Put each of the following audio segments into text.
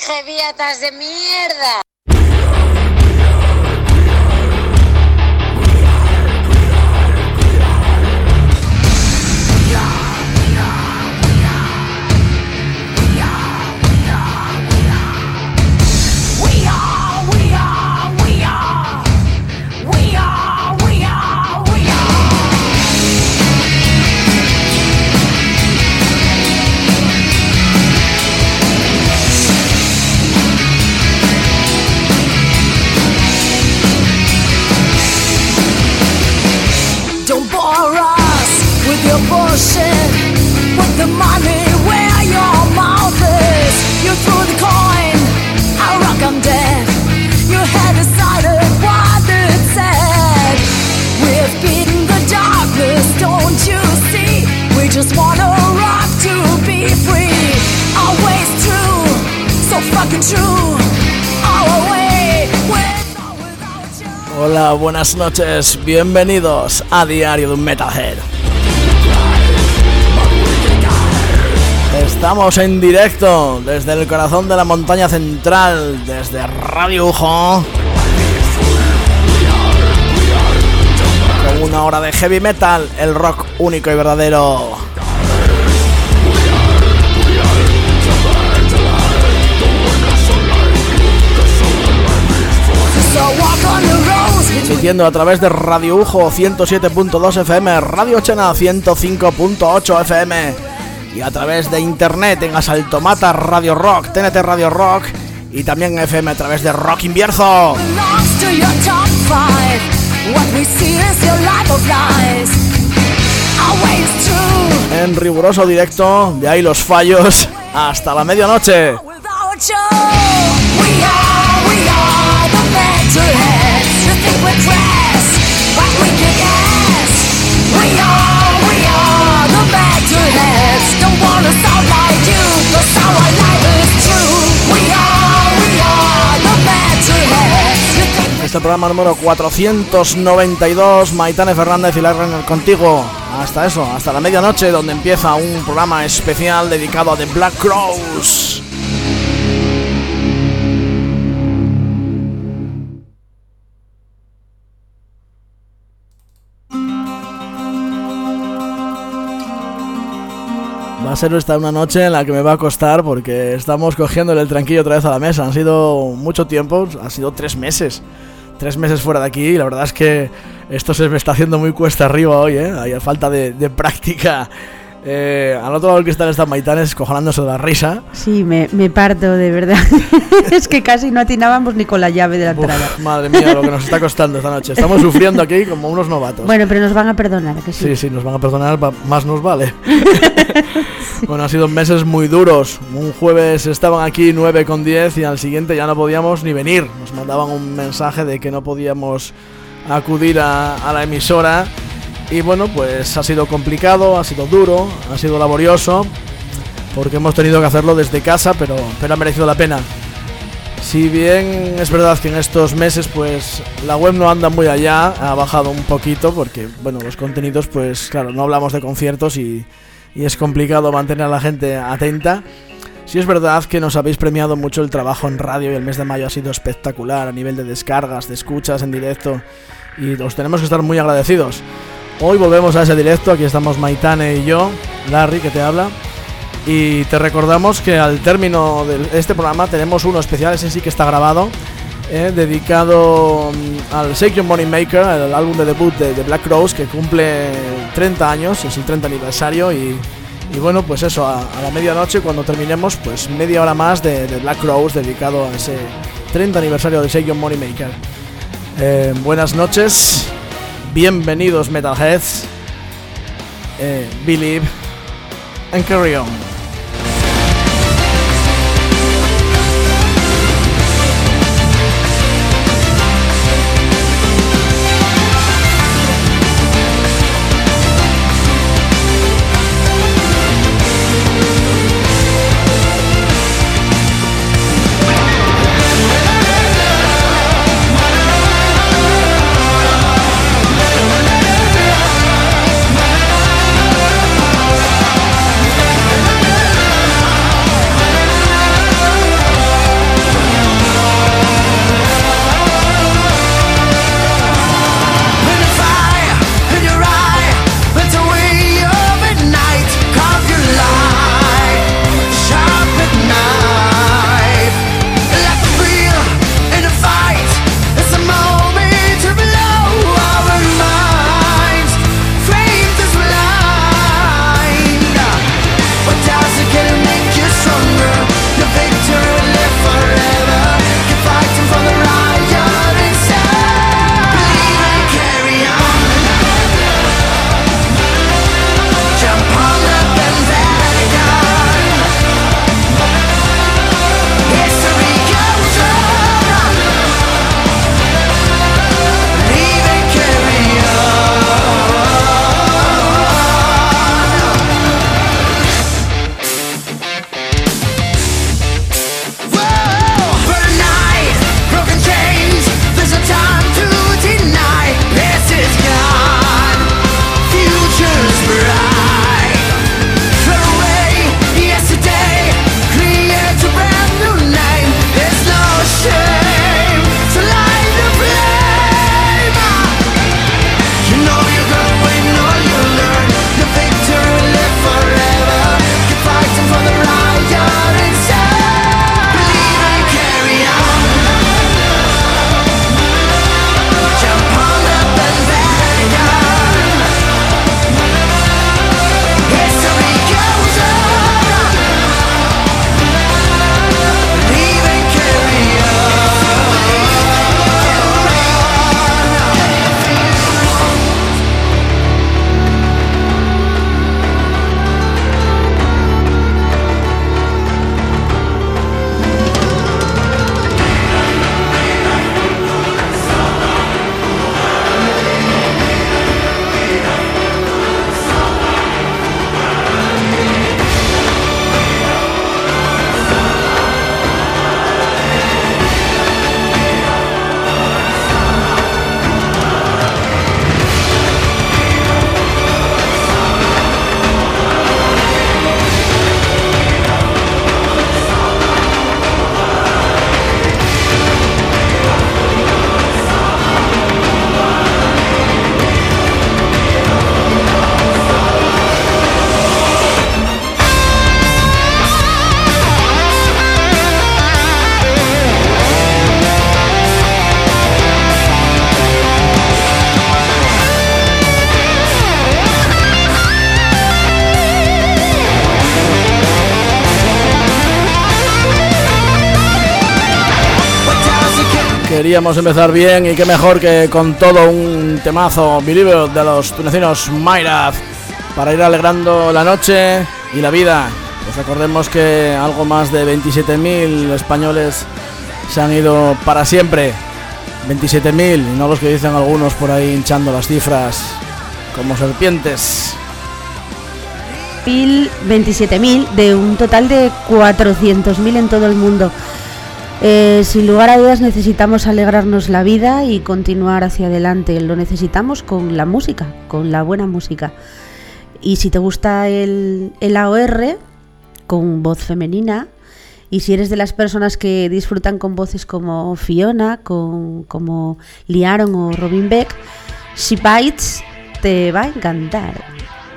Jevietas de mierda. Bullshit with the money where your mouth is. You threw the coin, I rock, I'm dead. You had decided what it said. We've beaten the darkness, don't you see? We just wanna rock to be free. Always true, so fucking true. Our way, with or without you. Hola, buenas noches, bienvenidos a Diario de un Metalhead. Estamos en directo desde el corazón de la montaña central, desde Radio Ujo, con una hora de heavy metal, el rock único y verdadero. Emitiendo a través de Radio Ujo 107.2 FM, Radio Chena 105.8 FM. Y a través de internet en Asaltomata Radio Rock, TNT Radio Rock y también FM a través de Rock Invierzo. En riguroso directo, de ahí los fallos, hasta la medianoche. Don't wanna sound like you, but our life is true. We are the Metalheads. Este programa número 492, Maitane Fernández y Larry contigo hasta eso, hasta la medianoche, donde empieza un programa especial dedicado a The Black Crowes. Va a ser esta una noche en la que me va a costar porque estamos cogiéndole el tranquillo otra vez a la mesa. Han sido mucho tiempo, han sido 3 meses. 3 meses fuera de aquí y la verdad es que esto se me está haciendo muy cuesta arriba hoy, Hay falta de práctica. Al otro lado del cristal está Maitane escojonándose de la risa. Sí, me parto, de verdad. Es que casi no atinábamos ni con la llave de la entrada. Madre mía, lo que nos está costando esta noche. Estamos sufriendo aquí como unos novatos. Bueno, pero nos van a perdonar, ¿que sí? Sí, nos van a perdonar, más nos vale. Bueno, han sido meses muy duros. Un jueves estaban aquí 9:10 y al siguiente ya no podíamos ni venir. Nos mandaban un mensaje de que no podíamos acudir a la emisora. Y bueno, pues ha sido complicado, ha sido duro, ha sido laborioso, porque hemos tenido que hacerlo desde casa, pero ha merecido la pena. Si bien es verdad que en estos meses pues la web no anda muy allá, ha bajado un poquito, porque bueno, los contenidos pues claro, no hablamos de conciertos y es complicado mantener a la gente atenta. Sí es verdad que nos habéis premiado mucho el trabajo en radio y el mes de mayo ha sido espectacular a nivel de descargas, de escuchas en directo y os tenemos que estar muy agradecidos. Hoy volvemos a ese directo, aquí estamos Maitane y yo, Larry que te habla, y te recordamos que al término de este programa tenemos uno especial, ese sí que está grabado, dedicado al Shake Your Money Maker, el álbum de debut de Black Crowes que cumple 30 años, es el 30 aniversario y bueno, pues eso, a la medianoche cuando terminemos, pues media hora más de Black Crowes dedicado a ese 30 aniversario de Shake Your Money Maker. Buenas noches. Bienvenidos Metalheads, Believe and Carry On. Queríamos empezar bien y qué mejor que con todo un temazo Believer de los tunecinos Myrath para ir alegrando la noche y la vida. Pues recordemos que algo más de 27.000 españoles se han ido para siempre. 27.000 y no los que dicen algunos por ahí hinchando las cifras como serpientes. 27.000 de un total de 400.000 en todo el mundo. Sin lugar a dudas necesitamos alegrarnos la vida y continuar hacia adelante. Lo necesitamos con la música, con la buena música. Y si te gusta el AOR con voz femenina, y si eres de las personas que disfrutan con voces como Fiona, como Lee Aaron o Robin Beck, She Bites te va a encantar.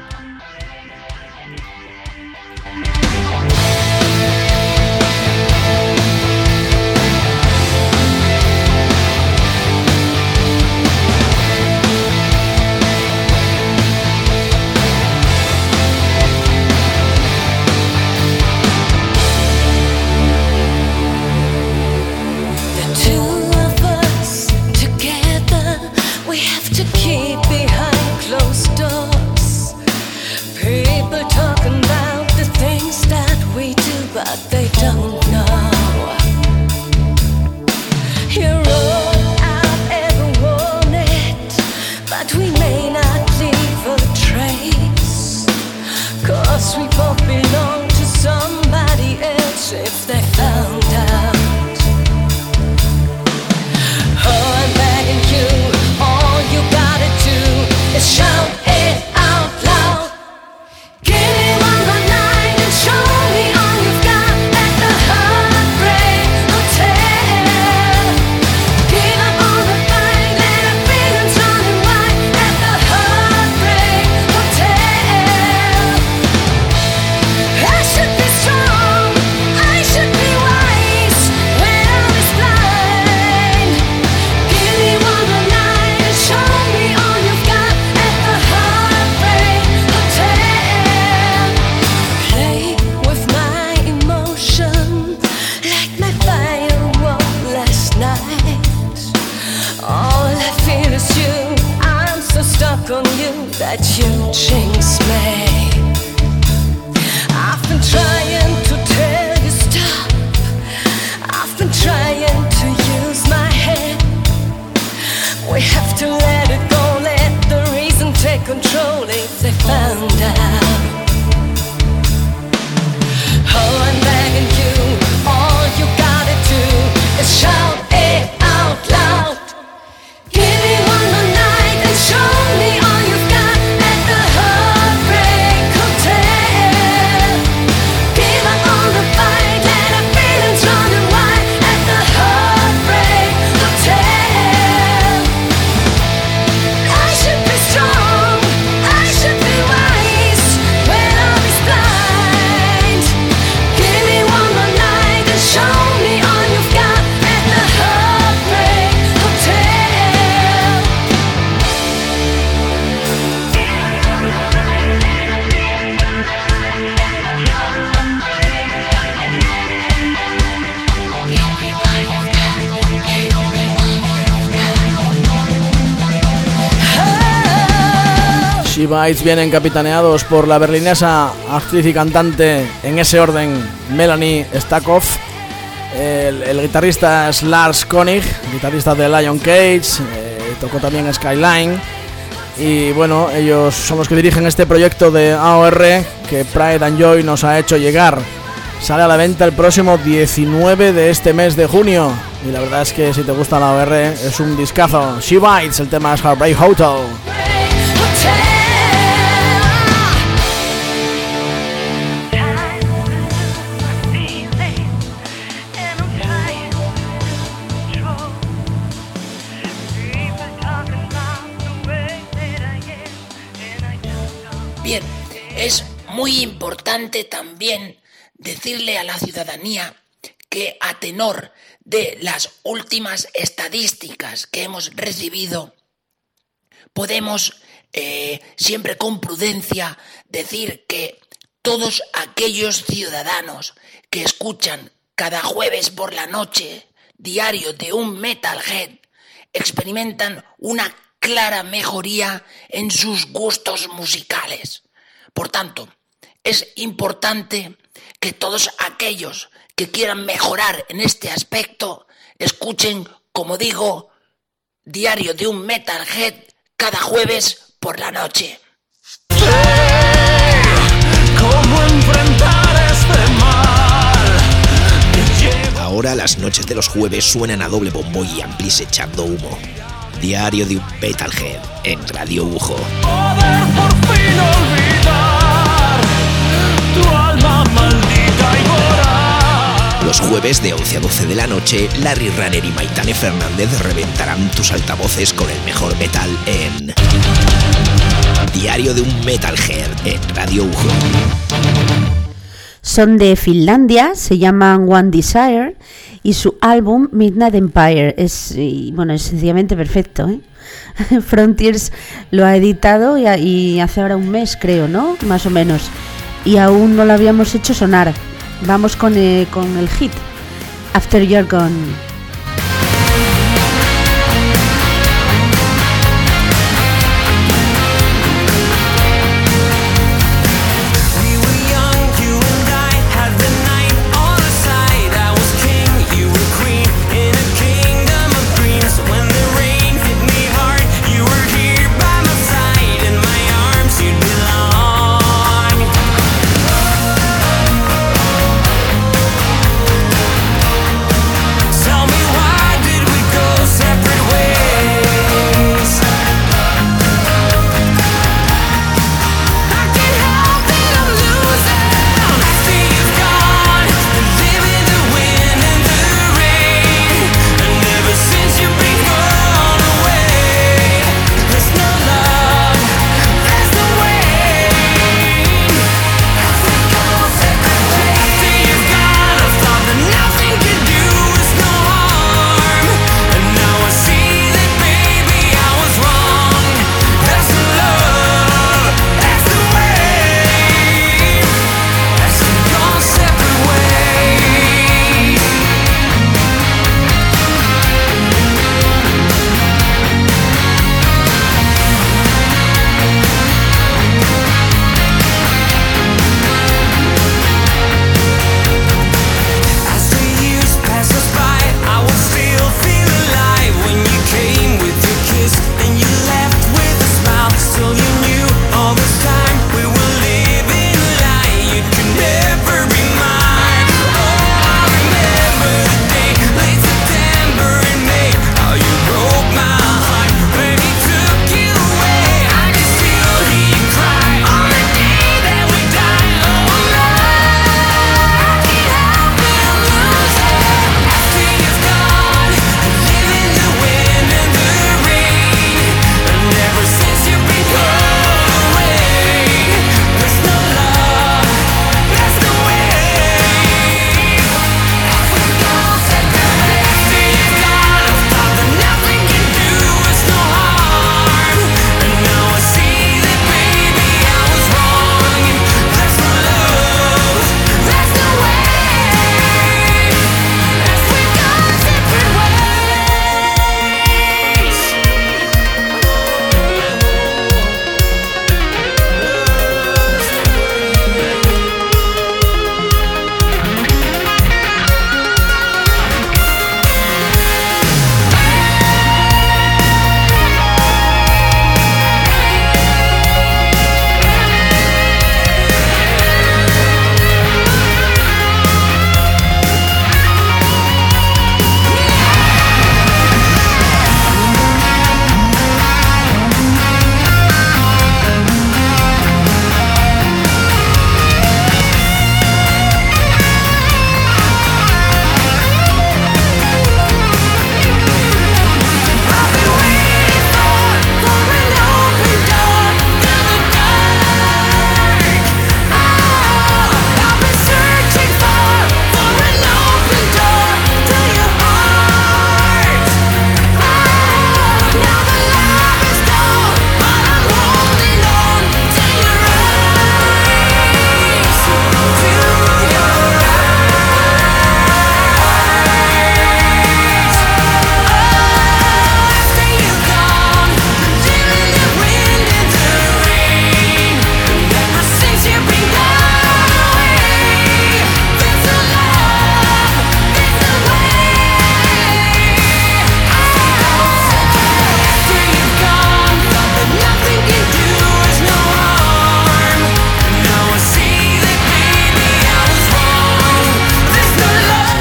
She Bites vienen capitaneados por la berlinesa, actriz y cantante, en ese orden, Melanie Stakoff. El guitarrista es Lars Koenig, guitarrista de Lion Cage, tocó también Skyline. Y bueno, ellos son los que dirigen este proyecto de AOR que Pride and Joy nos ha hecho llegar. Sale a la venta el próximo 19 de este mes de junio. Y la verdad es que si te gusta la AOR es un discazo. She Bites, el tema es Heartbreak Hotel. Bien, es muy importante también decirle a la ciudadanía que a tenor de las últimas estadísticas que hemos recibido, podemos siempre con prudencia decir que todos aquellos ciudadanos que escuchan cada jueves por la noche Diario de un Metalhead experimentan una clara mejoría en sus gustos musicales. Por tanto, es importante que todos aquellos que quieran mejorar en este aspecto escuchen, como digo, Diario de un Metalhead cada jueves por la noche. ¿Cómo enfrentar este mal? Ahora las noches de los jueves suenan a doble bombo y amplis echando humo. Diario de un Metalhead en Radio Ujo. Poder por fin olvidar tu alma maldita y voraz. Los jueves de 11 a 12 de la noche, Larry Runner y Maitane Fernández reventarán tus altavoces con el mejor metal en Diario de un Metalhead en Radio Ujo. Son de Finlandia, se llaman One Desire y su álbum Midnight Empire es sencillamente perfecto, ¿eh? Frontiers lo ha editado y hace ahora un mes, creo, ¿no? Más o menos. Y aún no lo habíamos hecho sonar. Vamos con el hit After You're Gone. Tell me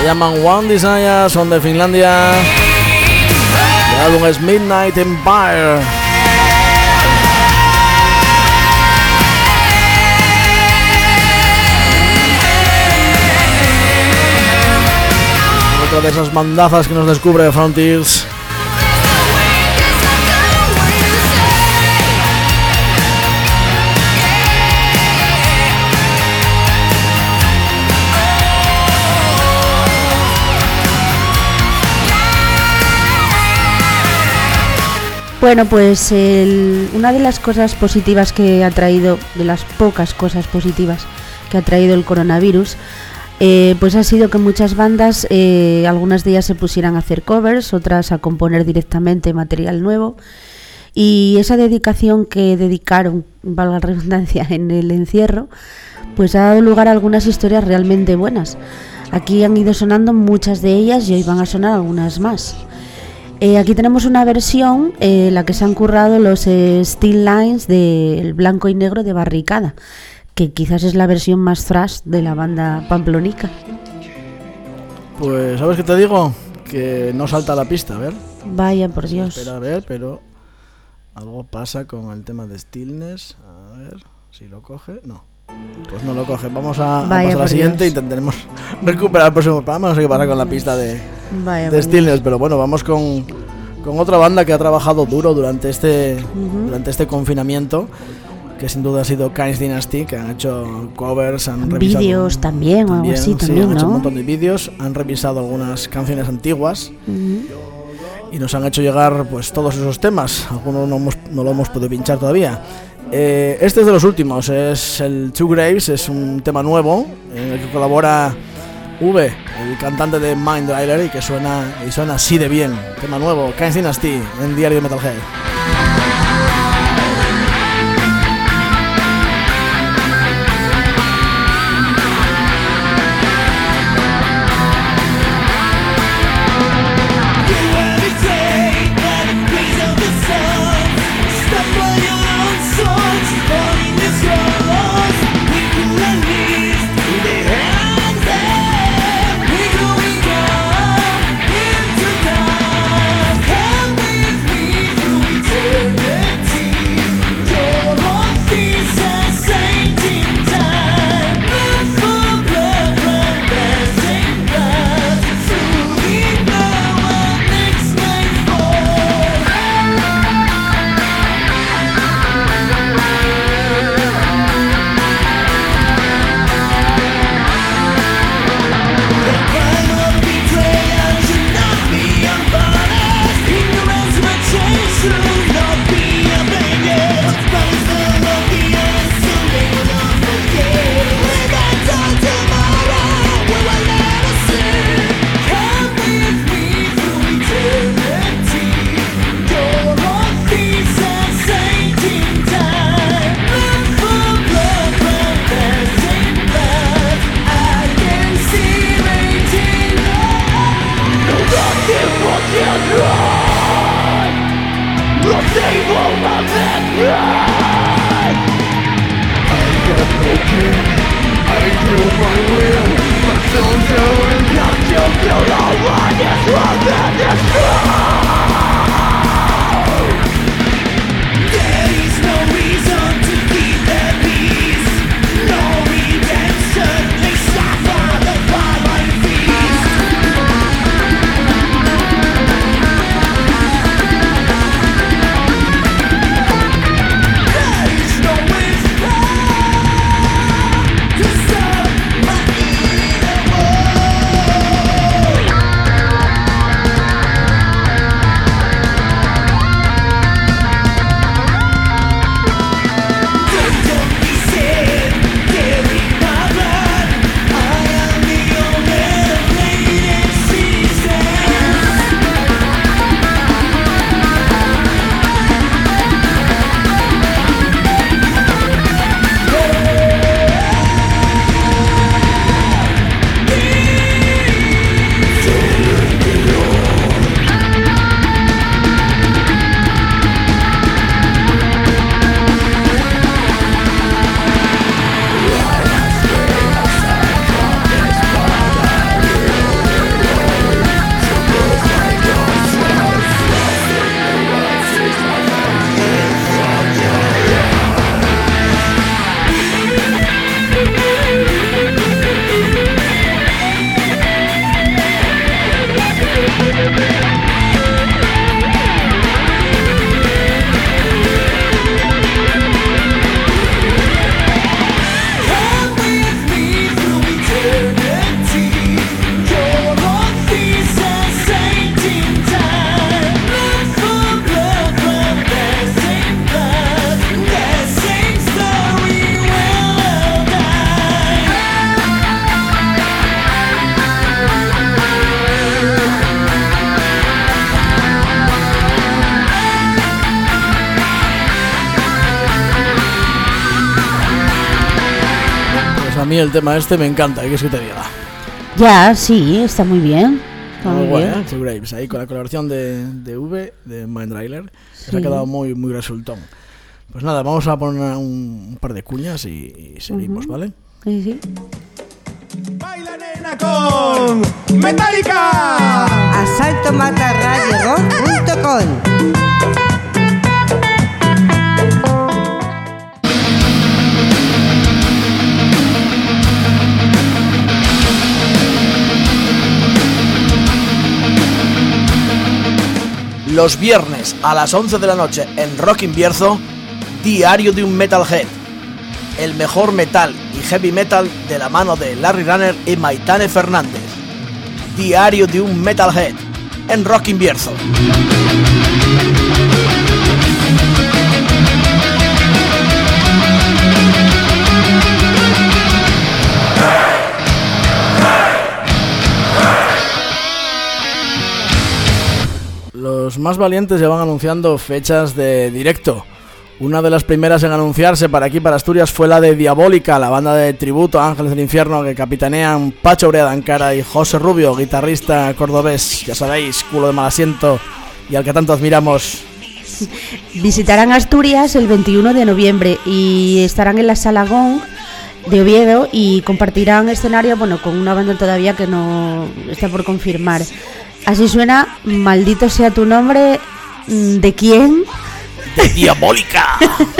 Se llaman One Desire, son de Finlandia. El álbum es Midnight Empire. Otra de esas bandazas que nos descubre Frontiers. Bueno, pues una de las cosas positivas que ha traído, de las pocas cosas positivas que ha traído el coronavirus, pues ha sido que muchas bandas, algunas de ellas se pusieran a hacer covers, otras a componer directamente material nuevo, y esa dedicación que dedicaron, valga la redundancia, en el encierro, pues ha dado lugar a algunas historias realmente buenas. Aquí han ido sonando muchas de ellas y hoy van a sonar algunas más. Aquí tenemos una versión, la que se han currado los Steel Lines del Blanco y Negro de Barricada, que quizás es la versión más thrash de la banda pamplonica. Pues, ¿sabes qué te digo? Que no salta la pista, a ver. Vaya, por Dios. Espera, a ver, pero algo pasa con el tema de Stillness. A ver, si lo coge, no. Pues no lo coge. Vamos a pasar a la siguiente e intentaremos recuperar el próximo programa. No sé qué pasa con la pista de Stillness, pero bueno, vamos con otra banda que ha trabajado duro durante este confinamiento, que sin duda ha sido Kain's Dynasty, que han hecho covers, han revisado vídeos también o algo así, sí, también, han hecho ¿no? un montón de vídeos, han revisado algunas canciones antiguas y nos han hecho llegar pues todos esos temas. Algunos no lo hemos podido pinchar todavía. Este es de los últimos, es el Two Graves, es un tema nuevo en el que colabora V, el cantante de Mindrider, y que suena así de bien. Tema nuevo, Kain's Dynasty, en Diario de Metalhead. Come with me through mí el tema este me encanta, ¿qué es que te diga? Ya, sí, está muy bien. Está Muy muy guay, bien. Two Graves, ahí con la colaboración de V, de Mindrailer, Sí. se ha quedado muy, muy resultón. Pues nada, vamos a poner un par de cuñas y seguimos, ¿vale? Sí, sí. Baila nena con Metallica. asaltomatarradiorock.com. Los viernes a las 11 de la noche en Rock Invierzo, Diario de un Metalhead. El mejor metal y heavy metal de la mano de Larry Runner y Maitane Fernández. Diario de un Metalhead en Rock Invierzo. Los más valientes ya van anunciando fechas de directo. Una de las primeras en anunciarse para aquí, para Asturias, fue la de Diabólica, la banda de tributo a Ángeles del Infierno que capitanean Pacho Brea de Ancara y José Rubio, guitarrista cordobés, ya sabéis, culo de mal asiento y al que tanto admiramos. Visitarán Asturias el 21 de noviembre y estarán en la Sala Gong de Oviedo y compartirán escenario, bueno, con una banda todavía que no está por confirmar. Así suena Maldito sea tu nombre. ¿De quién? ¡De Diabólica!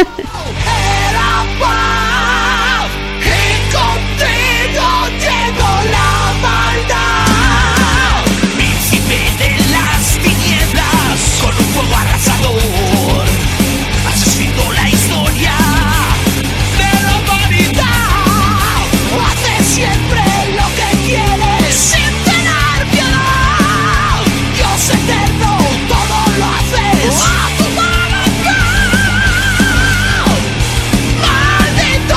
Príncipe de las tinieblas, con un fuego arrasador, has escrito la historia de la humanidad. Haces siempre lo que quieres sin tener piedad. Dios eterno, todo lo haces a tu voluntad. Maldito,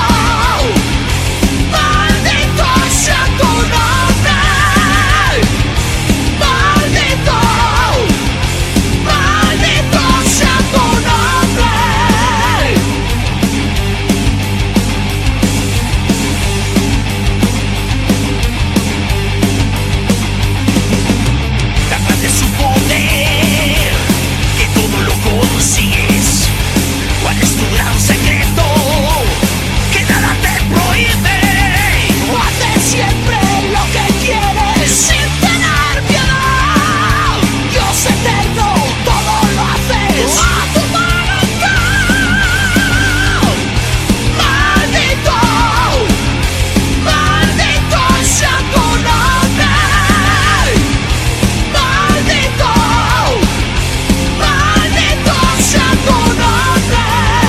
maldito sea tu nombre. Maldito, maldito sea tu nombre. Tan grande es su poder que todo lo consigues. ¿Cuál es tu gran secreto? Que nada te prohíbe. Haces siempre lo que quieres sin tener piedad. Dios eterno, todo lo haces a tu voluntad. Maldito, maldito sea tu nombre. Maldito, maldito sea tu nombre.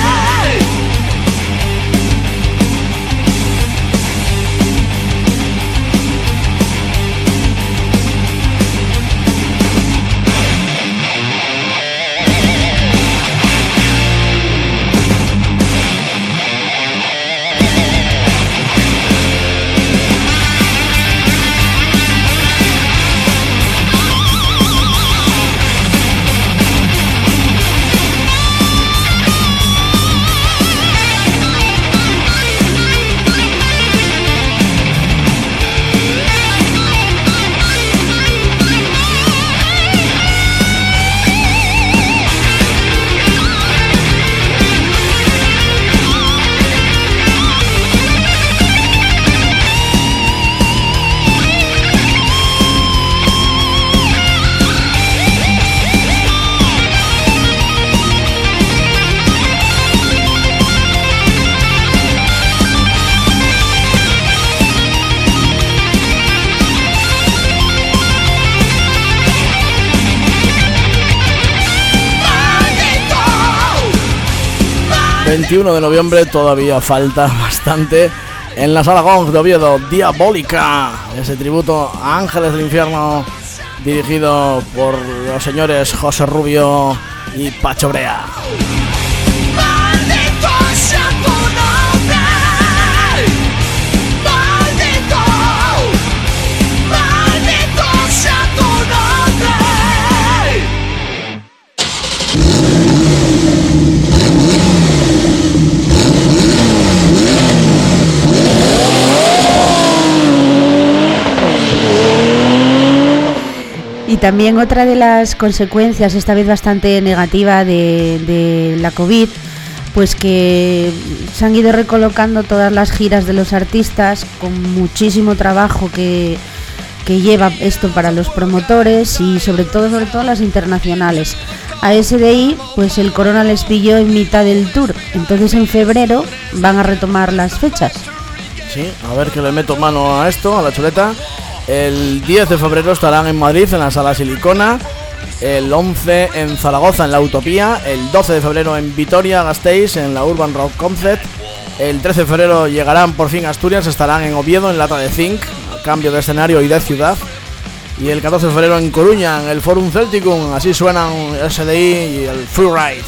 21 de noviembre, todavía falta bastante. En la Sala Gong de Oviedo, Diabólica, ese tributo a Ángeles del Infierno, dirigido por los señores José Rubio y Pacho Brea. Maldito sea tu nombre. Maldito, maldito sea tu nombre. Y también otra de las consecuencias, esta vez bastante negativa, de la COVID, pues que se han ido recolocando todas las giras de los artistas con muchísimo trabajo que lleva esto para los promotores y sobre todo las internacionales. A SDI, pues el corona les pilló en mitad del tour, entonces en febrero van a retomar las fechas. Sí, a ver que le meto mano a esto, a la chuleta. El 10 de febrero estarán en Madrid, en la Sala Silicona. El 11 en Zaragoza, en la Utopía. El 12 de febrero en Vitoria-Gasteiz, en la Urban Rock Concept. El 13 de febrero llegarán por fin a Asturias, estarán en Oviedo, en Lata de Zinc, a cambio de escenario y de ciudad. Y el 14 de febrero en Coruña, en el Forum Celticum. Así suenan SDI y el Freeride.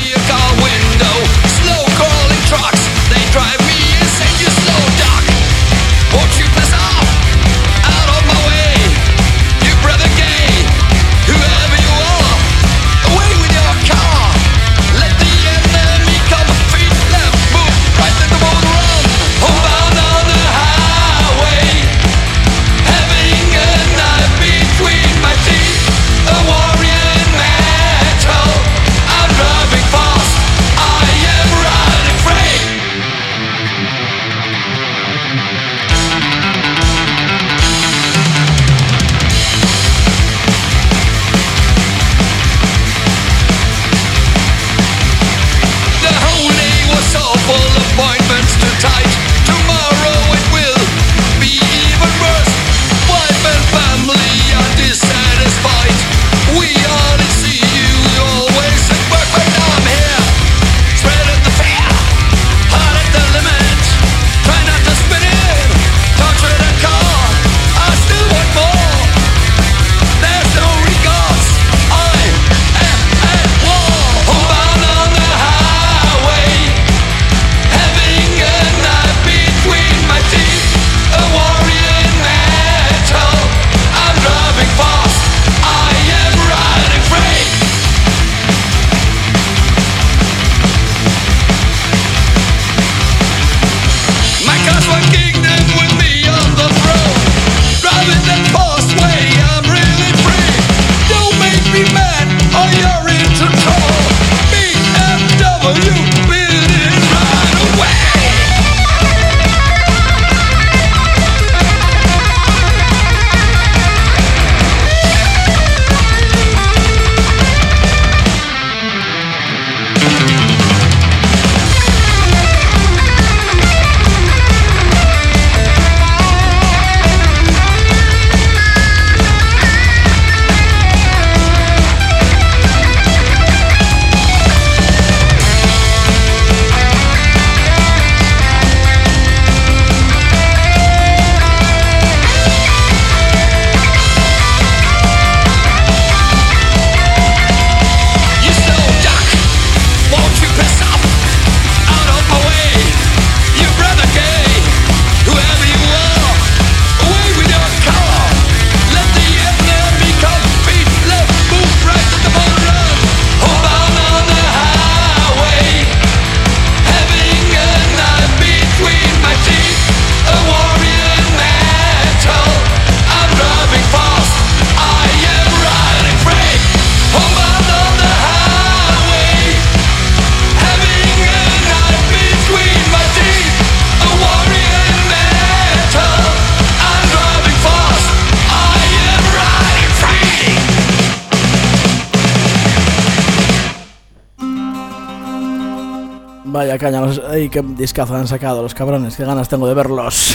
Vaya caña, ay, qué discazo han sacado los cabrones, qué ganas tengo de verlos.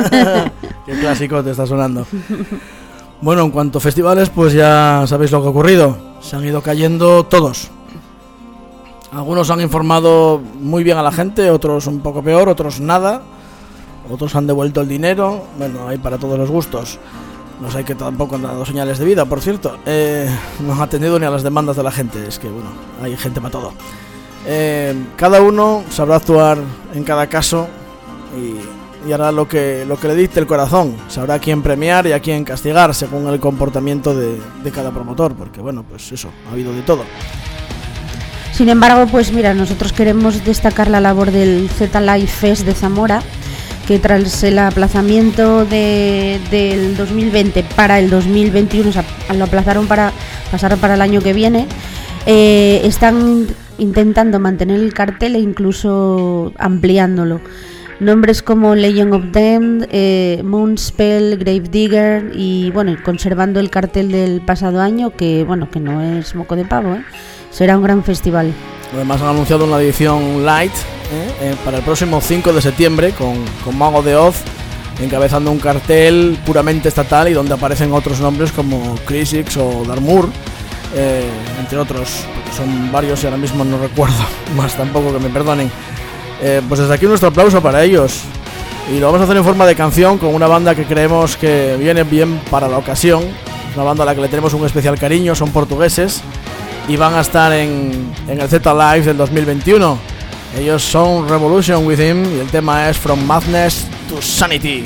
Qué clásico te está sonando. Bueno, en cuanto a festivales, pues ya sabéis lo que ha ocurrido. Se han ido cayendo todos. Algunos han informado muy bien a la gente, otros un poco peor, otros nada. Otros han devuelto el dinero. Bueno, hay para todos los gustos. No sé, que tampoco han dado señales de vida, por cierto. No han atendido ni a las demandas de la gente. Es que, bueno, hay gente para todo. Cada uno sabrá actuar en cada caso y hará lo que le dicte el corazón. Sabrá a quién premiar y a quién castigar según el comportamiento de cada promotor, porque bueno, pues eso, ha habido de todo. Sin embargo, pues mira, nosotros queremos destacar la labor del Z Live Fest de Zamora, que tras el aplazamiento del 2020 para el 2021, o sea, lo aplazaron para pasar para el año que viene, están intentando mantener el cartel e incluso ampliándolo. Nombres como Legend of Them, Moonspell, Gravedigger y bueno, conservando el cartel del pasado año, que bueno, que no es moco de pavo, será un gran festival. Además han anunciado una edición light para el próximo 5 de septiembre con Mago de Oz encabezando un cartel puramente estatal y donde aparecen otros nombres como Crisix o Darmur, entre otros, son varios y ahora mismo no recuerdo más tampoco, que me perdonen. Pues desde aquí nuestro aplauso para ellos, y lo vamos a hacer en forma de canción con una banda que creemos que viene bien para la ocasión, una banda a la que le tenemos un especial cariño, son portugueses y van a estar en el Z Live del 2021. Ellos son Revolution Within y el tema es From Madness to Sanity.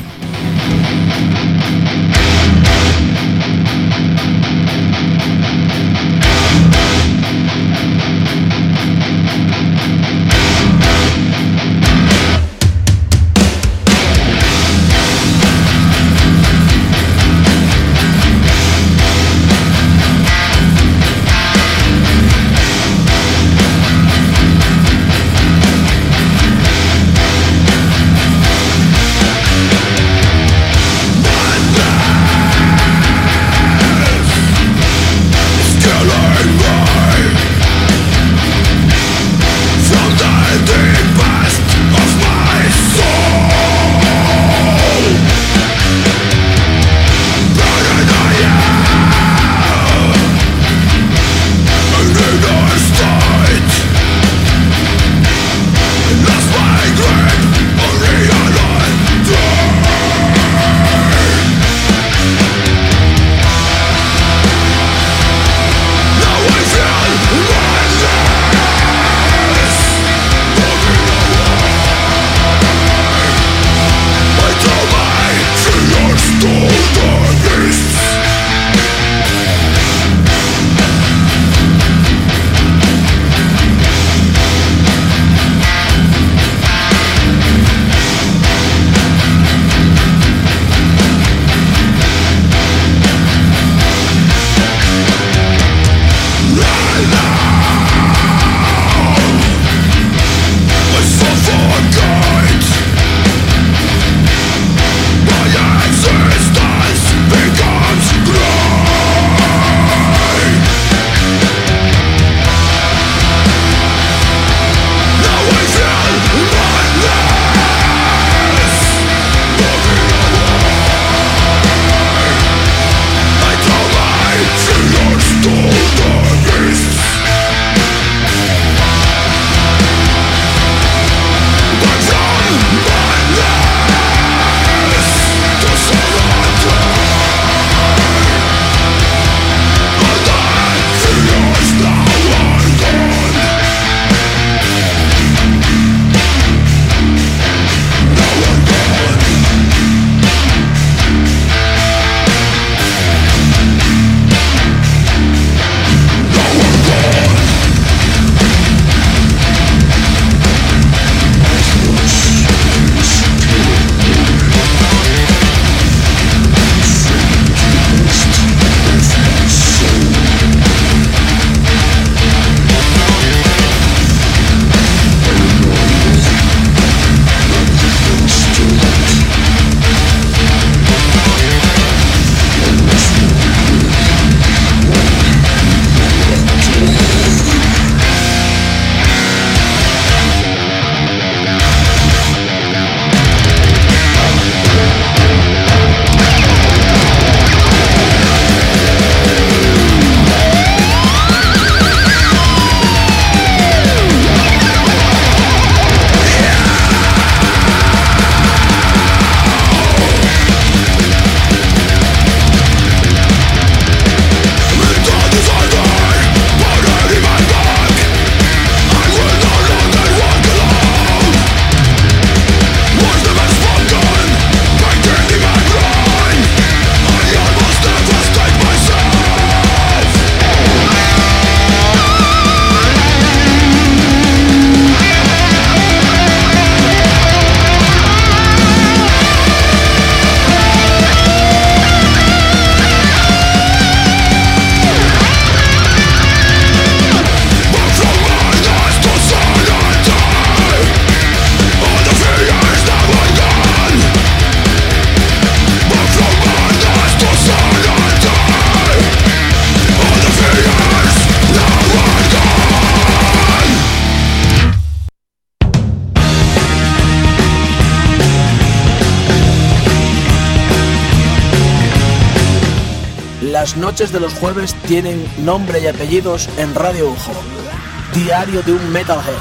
Las noches de los jueves tienen nombre y apellidos en Radio Ujo. Diario de un Metalhead.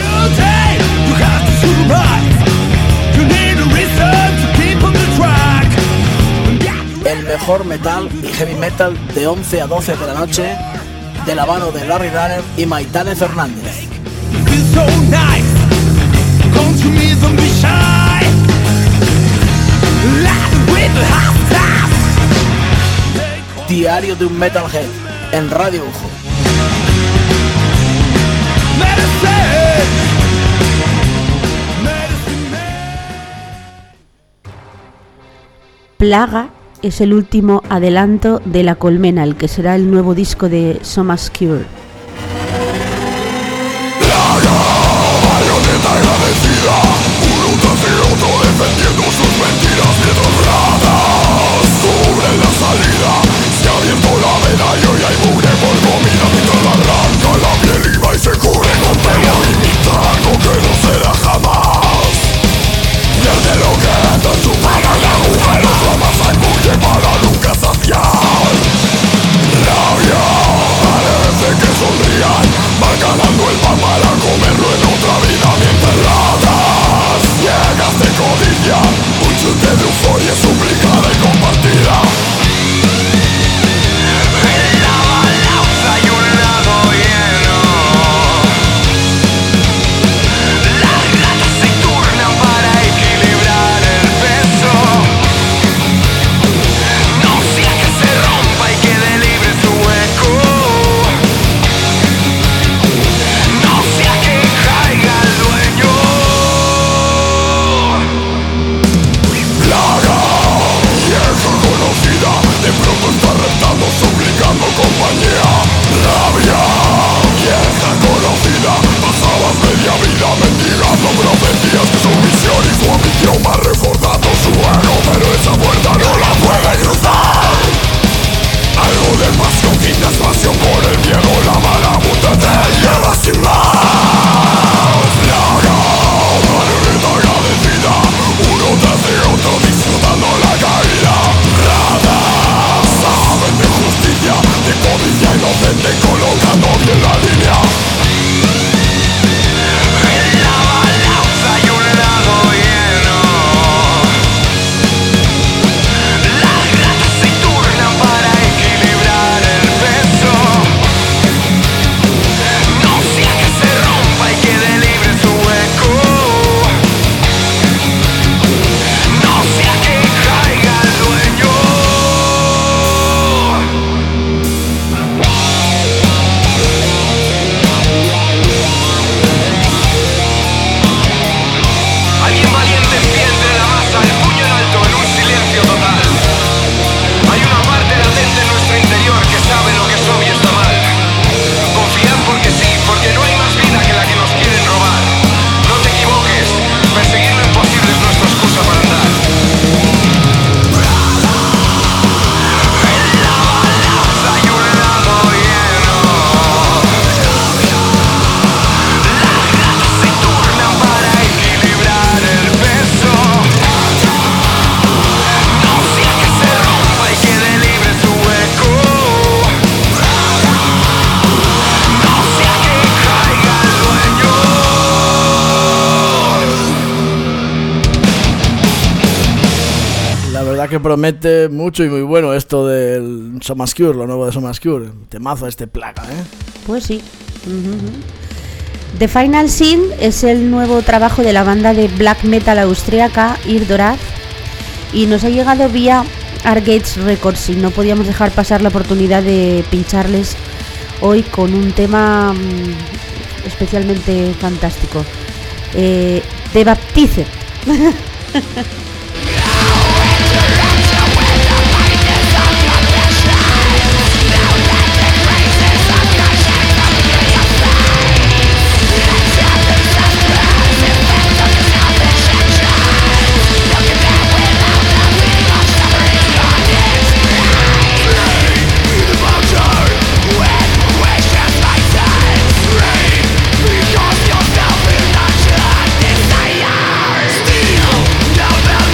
El mejor metal y heavy metal de 11 a 12 de la noche, de la mano de Larry Runner y Maitane Fernández. Diario de un Metalhead en Radio Ujo. Plaga es el último adelanto de La Colmena, el que será el nuevo disco de Somas Cure. Que promete mucho y muy bueno esto del Somas Cure, lo nuevo de Somas Cure. Temazo este Plaga, ¿eh? Pues sí. The Final Scene es el nuevo trabajo de la banda de black metal austríaca Irdoraz y nos ha llegado vía Argates Records y no podíamos dejar pasar la oportunidad de pincharles hoy con un tema especialmente fantástico. The Baptizer. Steal the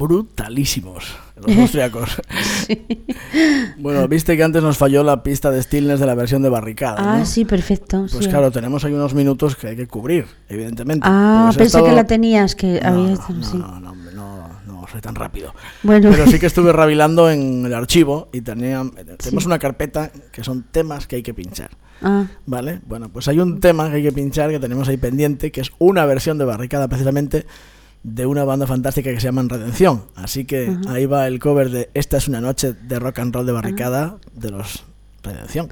brutalísimos, los austriacos. Sí. Bueno, viste que antes nos falló la pista de Stillness de la versión de Barricada, ¿no? Sí, perfecto. Pues sí. claro, tenemos ahí unos minutos que hay que cubrir, evidentemente. Pensé que la tenías, que había... No soy tan rápido. Bueno. Pero sí que estuve rabilando en el archivo y tenemos una carpeta que son temas que hay que pinchar. ¿Vale? Bueno, pues hay un tema que hay que pinchar que tenemos ahí pendiente, que es una versión de Barricada precisamente de una banda fantástica que se llama Redención. Así que ahí va el cover de Esta es una noche de rock and roll de Barricada de los Redención.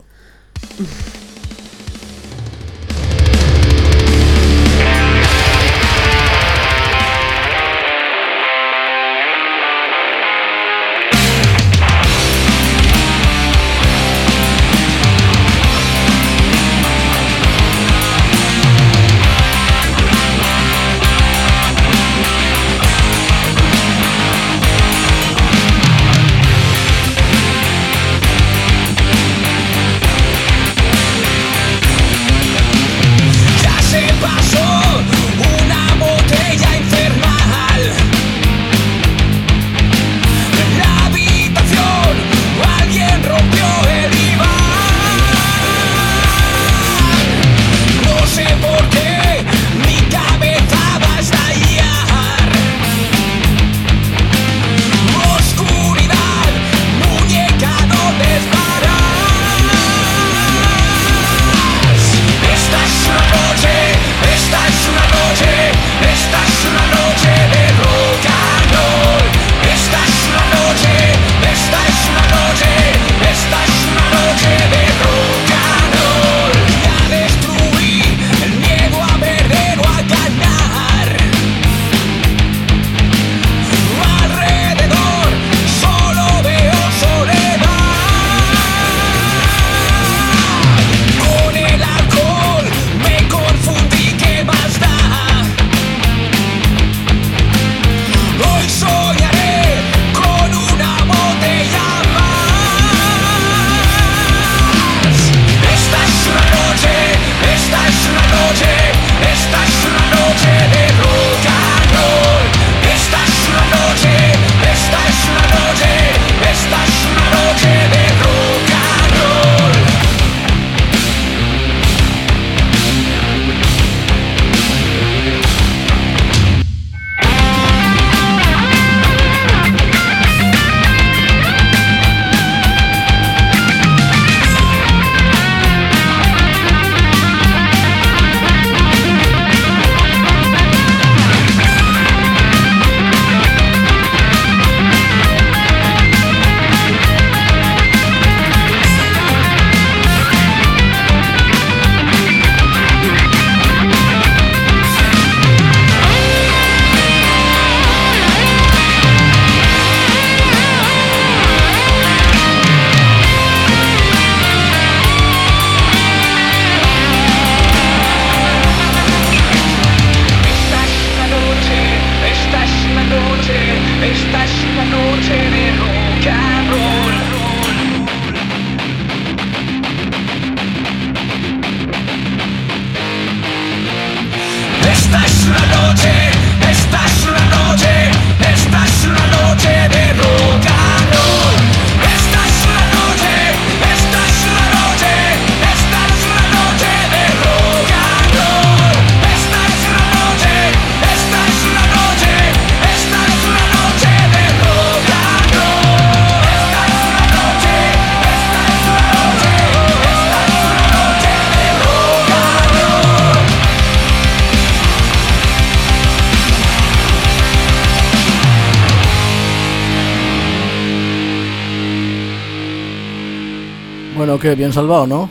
Bueno, ¿qué? Bien salvado, ¿no?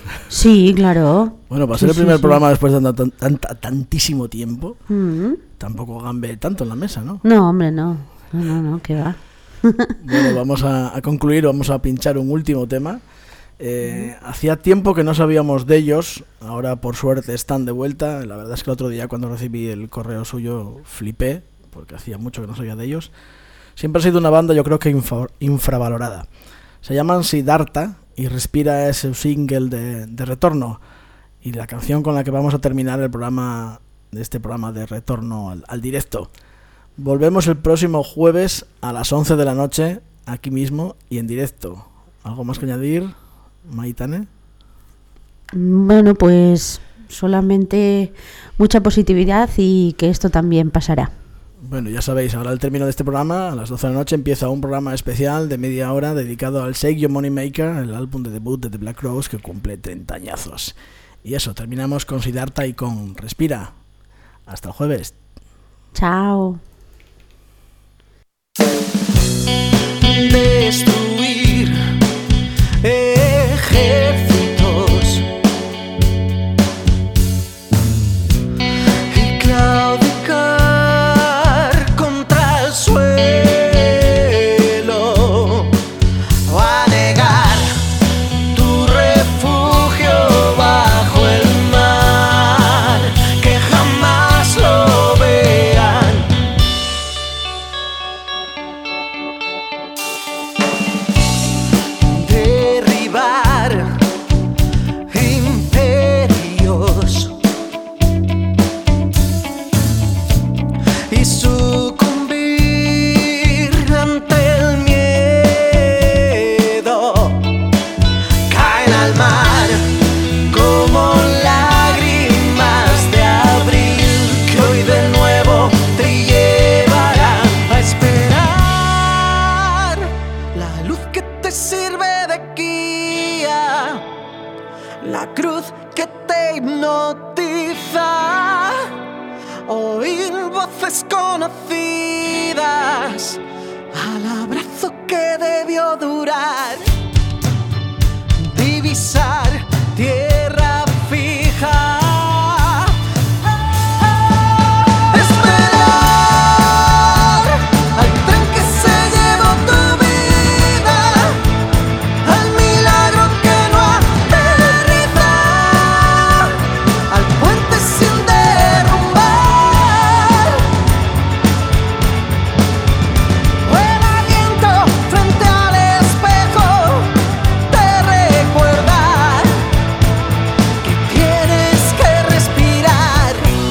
Sí, claro. Bueno, para ser el primer programa después de tantísimo tiempo, tampoco gambe tanto en la mesa, ¿no? No, hombre, no, ¿qué va? Bueno, vamos a concluir, vamos a pinchar un último tema. Hacía tiempo que no sabíamos de ellos, ahora por suerte están de vuelta. La verdad es que el otro día cuando recibí el correo suyo flipé, porque hacía mucho que no sabía de ellos. Siempre ha sido una banda, yo creo que infravalorada. Se llaman Siddhartha y Respira es su single de retorno y la canción con la que vamos a terminar el programa, de este programa de retorno al directo. Volvemos el próximo jueves a las 11 de la noche, aquí mismo y en directo. ¿Algo más que añadir, Maitane? Bueno, pues solamente mucha positividad y que esto también pasará. Bueno, ya sabéis, ahora al término de este programa, a las 12 de la noche, empieza un programa especial de media hora dedicado al Shake Your Money Maker, el álbum de debut de The Black Crowes que cumple 30 añazos. Y eso, terminamos con Siddhartha y con Respira. Hasta el jueves. Chao. Destruir ejércitos y claudicar contra el suelo, o a negar tu refugio bajo el mar, que jamás lo vean. Derribar imperios y sucumbir ante el miedo. Caen al mar como lágrimas de abril, que hoy de nuevo te llevarán a esperar la luz que te sirve de guía, la cruz que te hipnotiza, oír voces conocidas, al abrazo que debió durar, divisar tierra fija. Esperar al tren que se llevó tu vida, al milagro que no aterriza, al puente sin derrumbar, o el aliento frente al espejo te recuerda que tienes que respirar.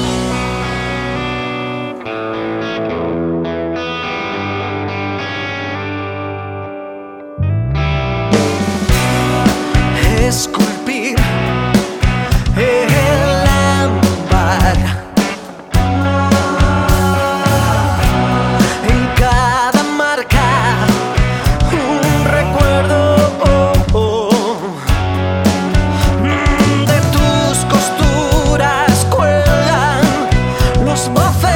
Esculpir el ámbar en cada marca, un recuerdo de tus costuras cuelgan los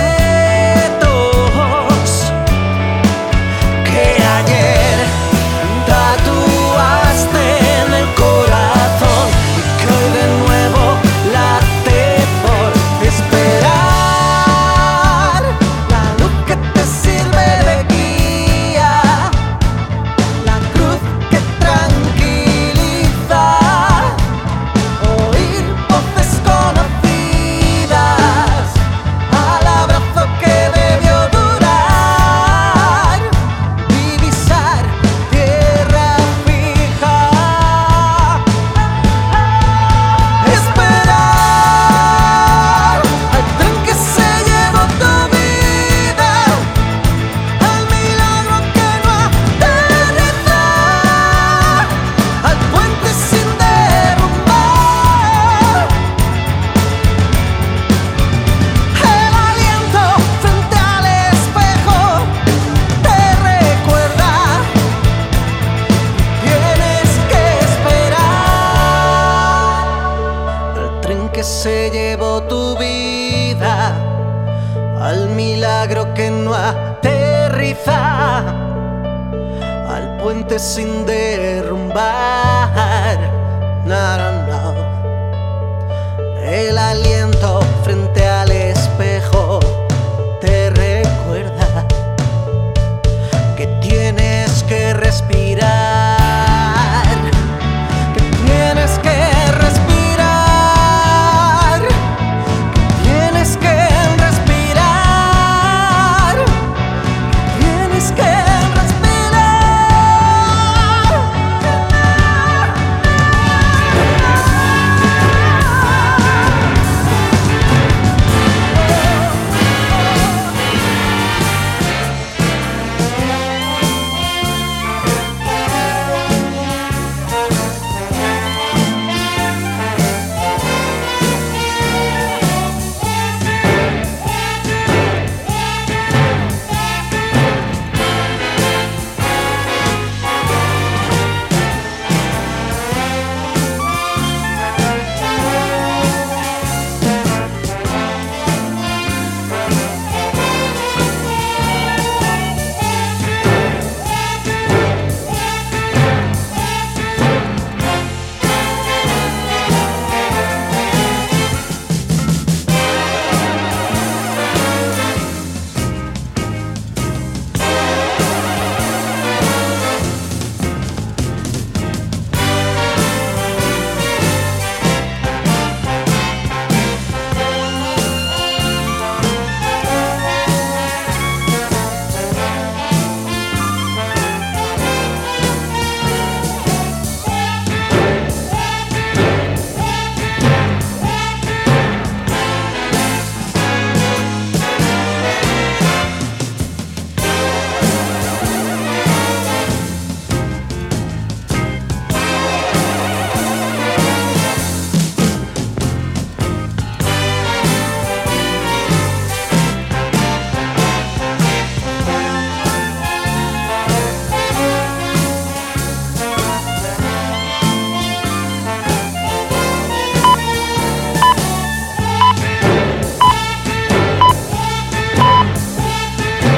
bocetos que ayer tatuaste en el corazón y que hoy de nuevo late por esperar la luz que te sirve de guía, la cruz que tranquiliza, oír voces conocidas, al abrazo que debió durar, divisar tierra fija. Esperar al tren que se llevó tu vida, al milagro que no aterriza, al puente sin derrumbar, el aliento frente al espejo te recuerda que tienes que esperar al tren que se llevó tu vida, al milagro que no aterriza, al puente sin derrumbar. No, no, no. El aliento